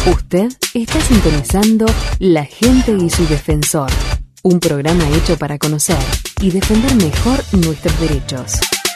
Usted está sintonizando La Gente y su Defensor, un programa hecho para conocer y defender mejor nuestros derechos.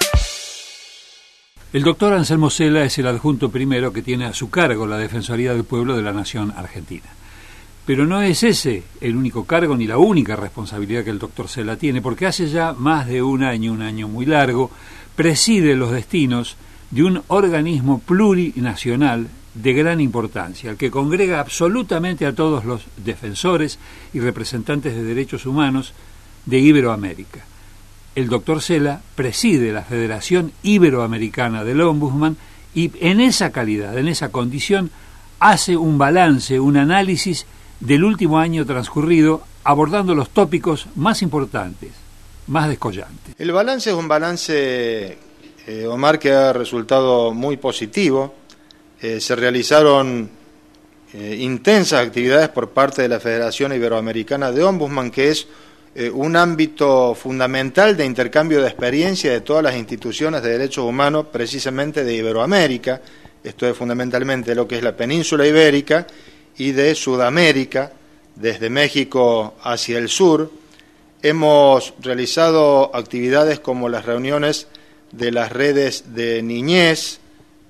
El doctor Anselmo Cela es el adjunto primero que tiene a su cargo la Defensoría del Pueblo de la Nación Argentina. Pero no es ese el único cargo ni la única responsabilidad que el doctor Cela tiene, porque hace ya más de un año muy largo, preside los destinos de un organismo plurinacional de gran importancia, el que congrega absolutamente a todos los defensores y representantes de derechos humanos de Iberoamérica. El doctor Cela preside la Federación Iberoamericana del Ombudsman y en esa calidad, en esa condición, hace un balance, un análisis del último año transcurrido, abordando los tópicos más importantes, más descollantes. El balance es un balance, Omar, que ha resultado muy positivo. Se realizaron intensas actividades por parte de la Federación Iberoamericana de Ombudsman, que es un ámbito fundamental de intercambio de experiencia de todas las instituciones de derechos humanos, precisamente de Iberoamérica. Esto es fundamentalmente lo que es la península ibérica y de Sudamérica, desde México hacia el sur. Hemos realizado actividades como las reuniones de las redes de niñez,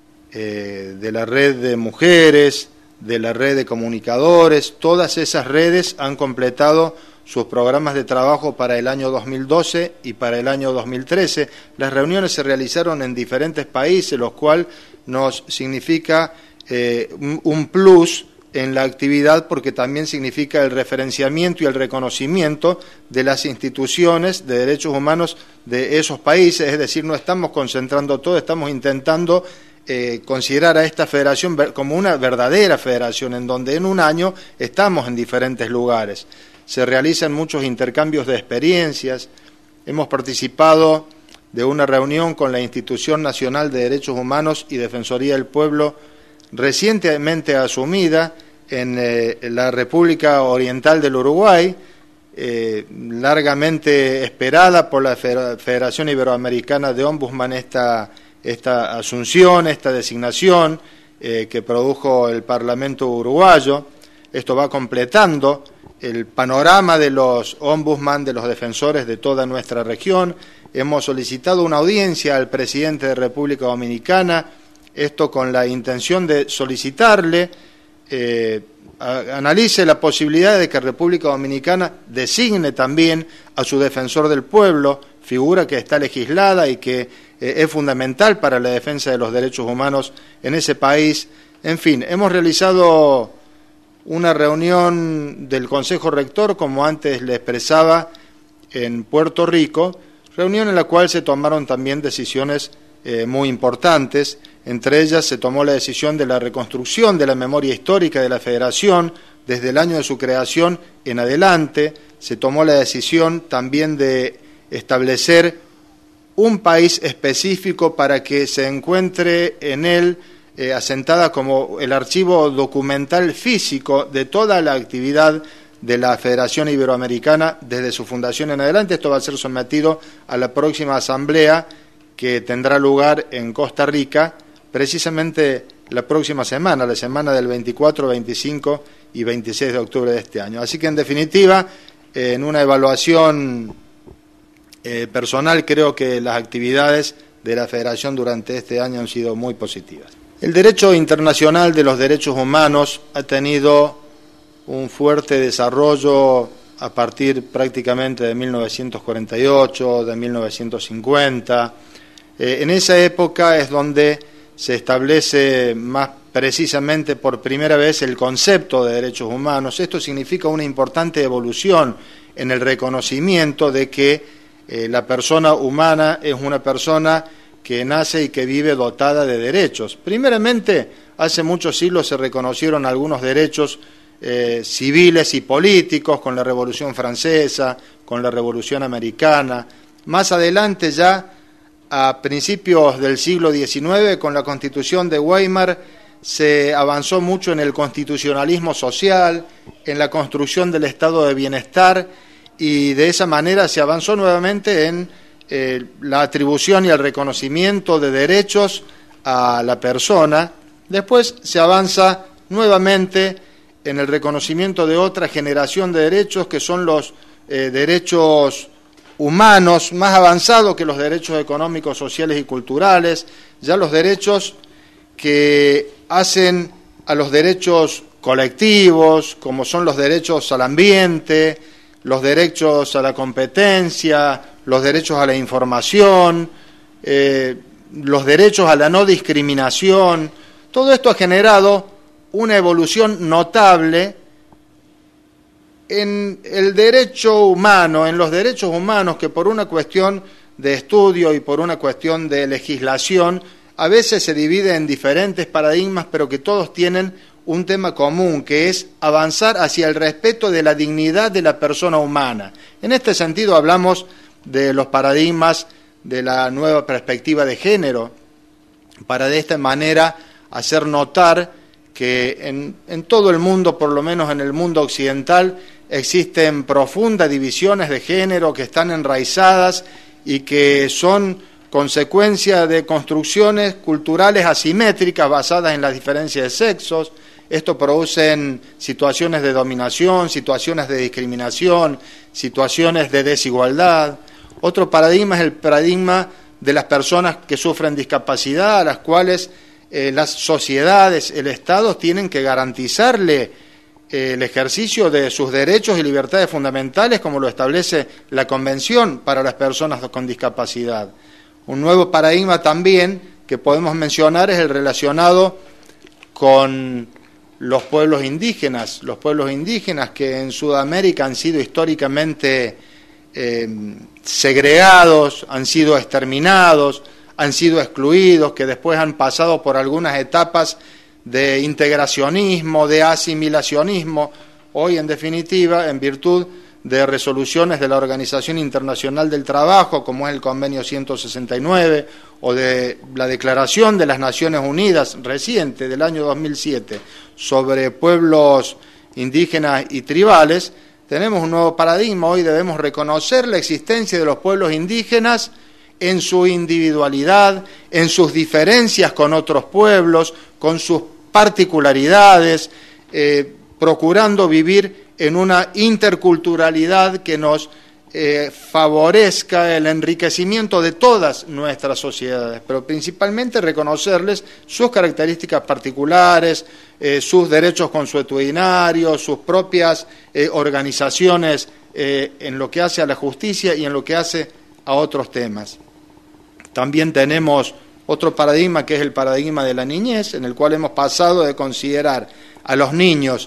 de la red de mujeres, de la red de comunicadores. Todas esas redes han completado sus programas de trabajo para el año 2012 y para el año 2013. Las reuniones se realizaron en diferentes países, lo cual nos significa un plus en la actividad, porque también significa el referenciamiento y el reconocimiento de las instituciones de derechos humanos de esos países. Es decir, no estamos concentrando todo, estamos intentando considerar a esta federación como una verdadera federación, en donde en un año estamos en diferentes lugares. Se realizan muchos intercambios de experiencias. Hemos participado de una reunión con la Institución Nacional de Derechos Humanos y Defensoría del Pueblo, recientemente asumida en la República Oriental del Uruguay, largamente esperada por la Federación Iberoamericana de Ombudsman, esta asunción, esta designación que produjo el Parlamento uruguayo. Esto va completando el panorama de los ombudsman, de los defensores de toda nuestra región. Hemos solicitado una audiencia al presidente de República Dominicana, esto con la intención de solicitarle analice la posibilidad de que República Dominicana designe también a su defensor del pueblo, figura que está legislada y que es fundamental para la defensa de los derechos humanos en ese país. En fin, hemos realizado una reunión del Consejo Rector, como antes le expresaba, en Puerto Rico, reunión en la cual se tomaron también decisiones muy importantes. Entre ellas se tomó la decisión de la reconstrucción de la memoria histórica de la Federación desde el año de su creación en adelante. Se tomó la decisión también de establecer un país específico para que se encuentre en él asentada como el archivo documental físico de toda la actividad de la Federación Iberoamericana desde su fundación en adelante. Esto va a ser sometido a la próxima asamblea que tendrá lugar en Costa Rica, precisamente la próxima semana, la semana del 24, 25 y 26 de octubre de este año. Así que, en definitiva, en una evaluación personal, creo que las actividades de la Federación durante este año han sido muy positivas. El derecho internacional de los derechos humanos ha tenido un fuerte desarrollo a partir prácticamente de 1948, de 1950. En esa época es donde se establece más precisamente por primera vez el concepto de derechos humanos. Esto significa una importante evolución en el reconocimiento de que la persona humana es una persona que nace y que vive dotada de derechos. Primeramente, hace muchos siglos se reconocieron algunos derechos civiles y políticos con la Revolución Francesa, con la Revolución Americana. Más adelante, ya a principios del siglo XIX, con la Constitución de Weimar, se avanzó mucho en el constitucionalismo social, en la construcción del estado de bienestar, y de esa manera se avanzó nuevamente en la atribución y el reconocimiento de derechos a la persona. Después se avanza nuevamente en el reconocimiento de otra generación de derechos que son los derechos humanos, más avanzados que los derechos económicos, sociales y culturales, ya los derechos que hacen a los derechos colectivos, como son los derechos al ambiente, los derechos a la competencia, los derechos a la información, los derechos a la no discriminación. Todo esto ha generado una evolución notable en el derecho humano, en los derechos humanos, que por una cuestión de estudio y por una cuestión de legislación a veces se divide en diferentes paradigmas, pero que todos tienen un tema común, que es avanzar hacia el respeto de la dignidad de la persona humana. En este sentido hablamos de los paradigmas de la nueva perspectiva de género, para de esta manera hacer notar que en todo el mundo, por lo menos en el mundo occidental, existen profundas divisiones de género que están enraizadas y que son consecuencia de construcciones culturales asimétricas basadas en las diferencias de sexos. Esto produce situaciones de dominación, situaciones de discriminación, situaciones de desigualdad. Otro paradigma es el paradigma de las personas que sufren discapacidad, a las cuales las sociedades, el Estado, tienen que garantizarle el ejercicio de sus derechos y libertades fundamentales, como lo establece la Convención para las personas con discapacidad. Un nuevo paradigma también que podemos mencionar es el relacionado con los pueblos indígenas que en Sudamérica han sido históricamente segregados, han sido exterminados, han sido excluidos, que después han pasado por algunas etapas de integracionismo, de asimilacionismo. Hoy, en definitiva, en virtud de resoluciones de la Organización Internacional del Trabajo, como es el Convenio 169, o de la Declaración de las Naciones Unidas reciente del año 2007 sobre pueblos indígenas y tribales, tenemos un nuevo paradigma. Hoy debemos reconocer la existencia de los pueblos indígenas en su individualidad, en sus diferencias con otros pueblos, con sus particularidades, procurando vivir en una interculturalidad que nos favorezca el enriquecimiento de todas nuestras sociedades, pero principalmente reconocerles sus características particulares, sus derechos consuetudinarios, sus propias organizaciones en lo que hace a la justicia y en lo que hace a otros temas. También tenemos otro paradigma, que es el paradigma de la niñez, en el cual hemos pasado de considerar a los niños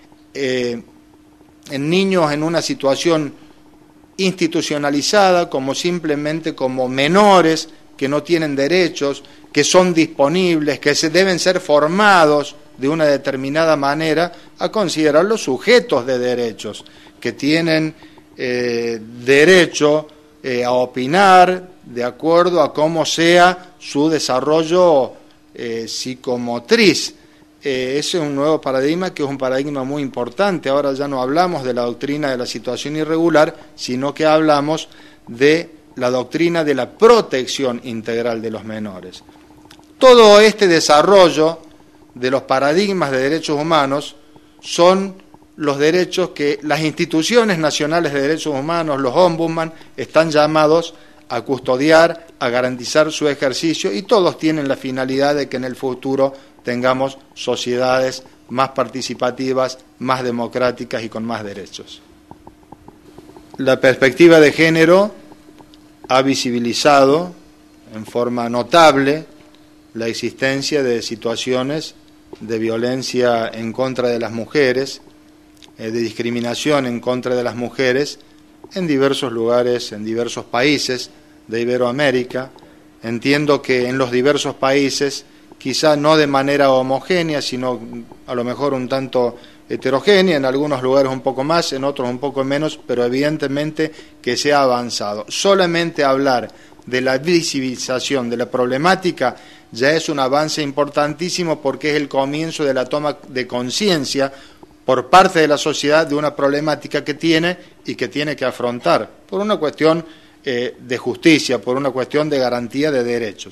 en una situación institucionalizada, como simplemente como menores que no tienen derechos, que son disponibles, que se deben ser formados de una determinada manera, a considerarlos sujetos de derechos, que tienen derecho a opinar de acuerdo a cómo sea su desarrollo psicomotriz. Ese es un nuevo paradigma, que es un paradigma muy importante. Ahora ya no hablamos de la doctrina de la situación irregular, sino que hablamos de la doctrina de la protección integral de los menores. Todo este desarrollo de los paradigmas de derechos humanos son los derechos que las instituciones nacionales de derechos humanos, los ombudsman, están llamados a custodiar, a garantizar su ejercicio, y todos tienen la finalidad de que en el futuro tengamos sociedades más participativas, más democráticas y con más derechos. La perspectiva de género ha visibilizado en forma notable la existencia de situaciones de violencia en contra de las mujeres, de discriminación en contra de las mujeres en diversos lugares, en diversos países de Iberoamérica. Entiendo que en los diversos países, quizá no de manera homogénea, sino a lo mejor un tanto heterogénea, en algunos lugares un poco más, en otros un poco menos, pero evidentemente que se ha avanzado. Solamente hablar de la visibilización de la problemática ya es un avance importantísimo, porque es el comienzo de la toma de conciencia por parte de la sociedad de una problemática que tiene y que tiene que afrontar por una cuestión de justicia, por una cuestión de garantía de derechos.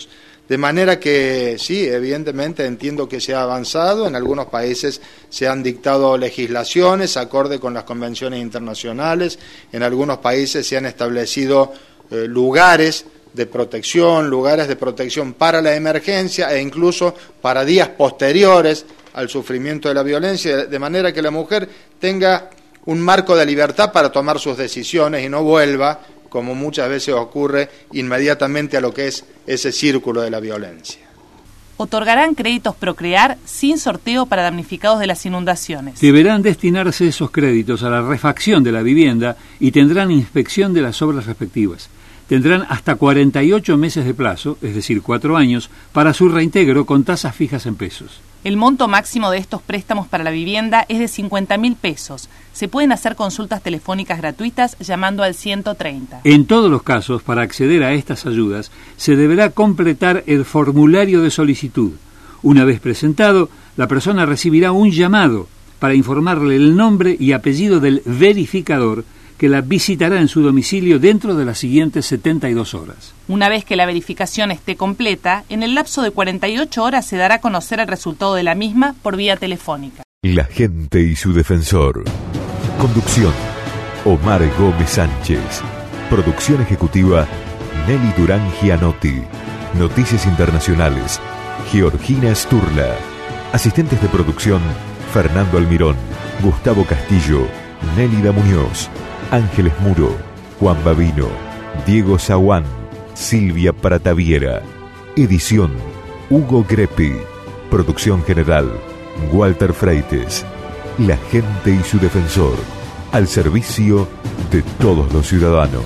De manera que sí, evidentemente entiendo que se ha avanzado, en algunos países se han dictado legislaciones acorde con las convenciones internacionales, en algunos países se han establecido lugares de protección para la emergencia e incluso para días posteriores al sufrimiento de la violencia, de manera que la mujer tenga un marco de libertad para tomar sus decisiones y no vuelva, como muchas veces ocurre, inmediatamente a lo que es ese círculo de la violencia. Otorgarán créditos Procrear sin sorteo para damnificados de las inundaciones. Deberán destinarse esos créditos a la refacción de la vivienda y tendrán inspección de las obras respectivas. Tendrán hasta 48 meses de plazo, es decir, 4 años, para su reintegro con tasas fijas en pesos. El monto máximo de estos préstamos para la vivienda es de 50.000 pesos. Se pueden hacer consultas telefónicas gratuitas llamando al 130. En todos los casos, para acceder a estas ayudas, se deberá completar el formulario de solicitud. Una vez presentado, la persona recibirá un llamado para informarle el nombre y apellido del verificador que la visitará en su domicilio dentro de las siguientes 72 horas. Una vez que la verificación esté completa, en el lapso de 48 horas se dará a conocer el resultado de la misma por vía telefónica. La gente y su defensor. Conducción: Omar Gómez Sánchez. Producción ejecutiva: Nelly Durán Gianotti. Noticias internacionales: Georgina Sturla. Asistentes de producción: Fernando Almirón, Gustavo Castillo, Nélida Muñoz, Ángeles Muro, Juan Babino, Diego Zaguán, Silvia Prataviera. Edición: Hugo Greppi. Producción general: Walter Freites. La gente y su defensor, al servicio de todos los ciudadanos.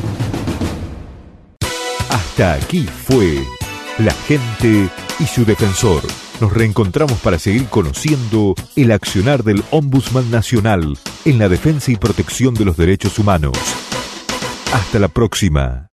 Hasta aquí fue La gente y su defensor. Nos reencontramos para seguir conociendo el accionar del Ombudsman Nacional en la defensa y protección de los derechos humanos. Hasta la próxima.